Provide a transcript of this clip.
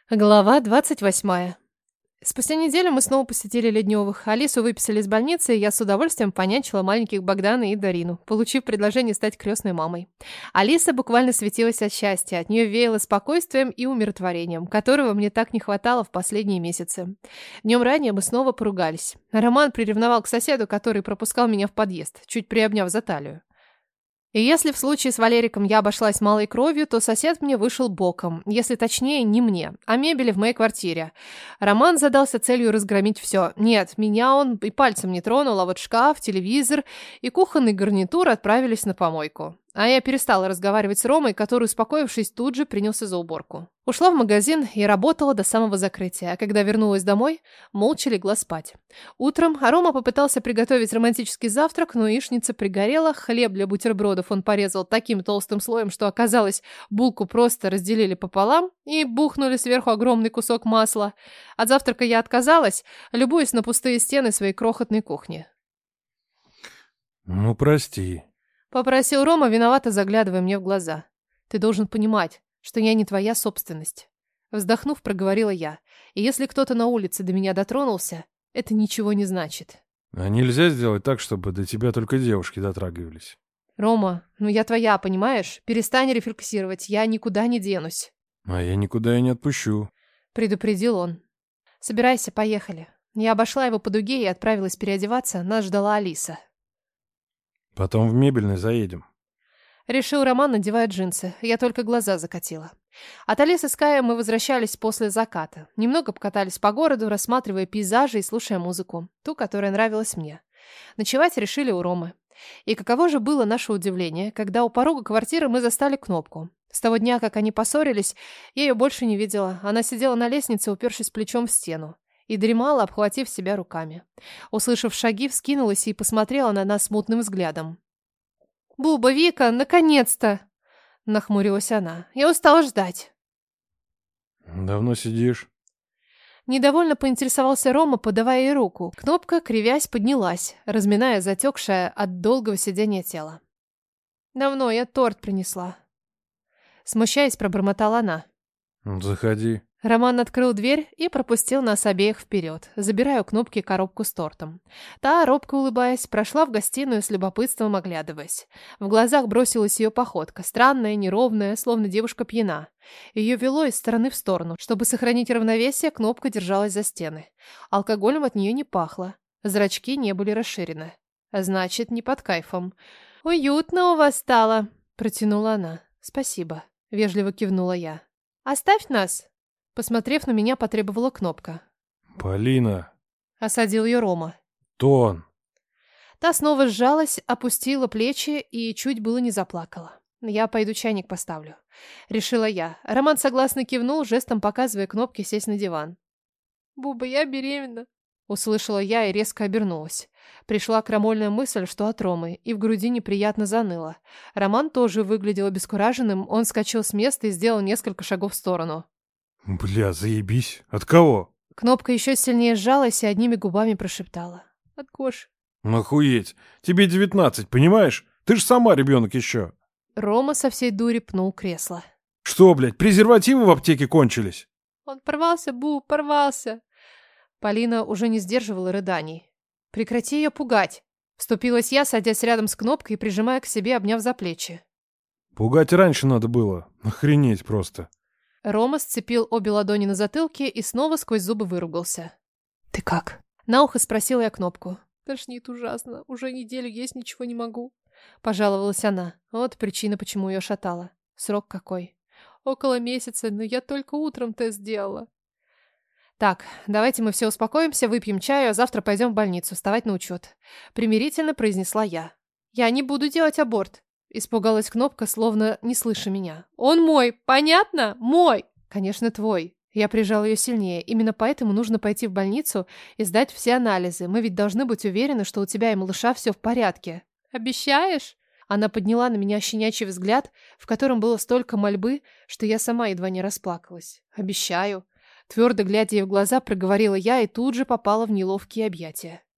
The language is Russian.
Глава 28. Спустя неделю мы снова посетили Ледневых. Алису выписали из больницы, и я с удовольствием понянчила маленьких Богдана и Дарину, получив предложение стать крестной мамой. Алиса буквально светилась от счастья, от нее веяло спокойствием и умиротворением, которого мне так не хватало в последние месяцы. Днем ранее мы снова поругались. Роман приревновал к соседу, который пропускал меня в подъезд, чуть приобняв за талию. И если в случае с Валериком я обошлась малой кровью, то сосед мне вышел боком, если точнее не мне, а мебели в моей квартире. Роман задался целью разгромить все. Нет, меня он и пальцем не тронул, а вот шкаф, телевизор и кухонный гарнитур отправились на помойку. А я перестала разговаривать с Ромой, который, успокоившись, тут же принялся за уборку. Ушла в магазин и работала до самого закрытия, а когда вернулась домой, молча легла спать. Утром Рома попытался приготовить романтический завтрак, но яичница пригорела, хлеб для бутербродов он порезал таким толстым слоем, что оказалось, булку просто разделили пополам и бухнули сверху огромный кусок масла. От завтрака я отказалась, любуясь на пустые стены своей крохотной кухни. «Ну, прости», — попросил Рома, виновато заглядывая мне в глаза. «Ты должен понимать, что я не твоя собственность». Вздохнув, проговорила я. «И если кто-то на улице до меня дотронулся, это ничего не значит». «А нельзя сделать так, чтобы до тебя только девушки дотрагивались?» «Рома, ну я твоя, понимаешь? Перестань рефлексировать, я никуда не денусь». «А я никуда и не отпущу», — предупредил он. «Собирайся, поехали». Я обошла его по дуге и отправилась переодеваться, нас ждала Алиса. «Потом в мебельный заедем». Решил Роман, надевая джинсы. Я только глаза закатила. От Алисы с Каем мы возвращались после заката. Немного покатались по городу, рассматривая пейзажи и слушая музыку. Ту, которая нравилась мне. Ночевать решили у Ромы. И каково же было наше удивление, когда у порога квартиры мы застали Кнопку. С того дня, как они поссорились, я ее больше не видела. Она сидела на лестнице, упершись плечом в стену. И дремала, обхватив себя руками. Услышав шаги, вскинулась и посмотрела на нас смутным взглядом. «Буба, Вика, наконец-то!» — нахмурилась она. «Я устала ждать». «Давно сидишь?» Недовольно поинтересовался Рома, подавая ей руку. Кнопка, кривясь, поднялась, разминая затекшее от долгого сидения тело. «Давно, я торт принесла». Смущаясь, пробормотала она. «Заходи». Роман открыл дверь и пропустил нас обеих вперед, забирая у Кнопки коробку с тортом. Та, робко улыбаясь, прошла в гостиную с любопытством оглядываясь. В глазах бросилась ее походка, странная, неровная, словно девушка пьяна. Ее вело из стороны в сторону. Чтобы сохранить равновесие, Кнопка держалась за стены. Алкоголем от нее не пахло. Зрачки не были расширены. Значит, не под кайфом. «Уютно у вас стало», — протянула она. «Спасибо», — вежливо кивнула я. «Оставь нас». Посмотрев на меня, потребовала Кнопка. «Полина!» — осадил ее Рома. «Тон!» Та снова сжалась, опустила плечи и чуть было не заплакала. «Я пойду чайник поставлю», — решила я. Роман согласно кивнул, жестом показывая Кнопке сесть на диван. «Буба, я беременна», — услышала я и резко обернулась. Пришла крамольная мысль, что от Ромы, и в груди неприятно заныло. Роман тоже выглядел обескураженным, он вскочил с места и сделал несколько шагов в сторону. «Бля, заебись! От кого?» Кнопка еще сильнее сжалась и одними губами прошептала. «От Гоши». «Охуеть! Тебе 19, понимаешь? Ты ж сама ребенок еще!» Рома со всей дури пнул кресло. «Что, блядь, презервативы в аптеке кончились?» «Он порвался, Бу, порвался!» Полина уже не сдерживала рыданий. «Прекрати ее пугать!» Вступилась я, садясь рядом с Кнопкой и прижимая к себе, обняв за плечи. «Пугать раньше надо было. Охренеть просто!» Рома сцепил обе ладони на затылке и снова сквозь зубы выругался. «Ты как?» На ухо спросила я Кнопку. «Тошнит ужасно. Уже неделю есть ничего не могу». Пожаловалась она. Вот причина, почему ее шатало. Срок какой? Около месяца, но я только утром тест сделала. Так, давайте мы все успокоимся, выпьем чаю, а завтра пойдем в больницу, вставать на учет. Примирительно произнесла я. Я не буду делать аборт. Испугалась Кнопка, словно не слыша меня. «Он мой, понятно? Мой!» «Конечно, твой». Я прижал ее сильнее. Именно поэтому нужно пойти в больницу и сдать все анализы. Мы ведь должны быть уверены, что у тебя и малыша все в порядке. «Обещаешь?» Она подняла на меня щенячий взгляд, в котором было столько мольбы, что я сама едва не расплакалась. «Обещаю». Твердо глядя ей в глаза, проговорила я и тут же попала в неловкие объятия.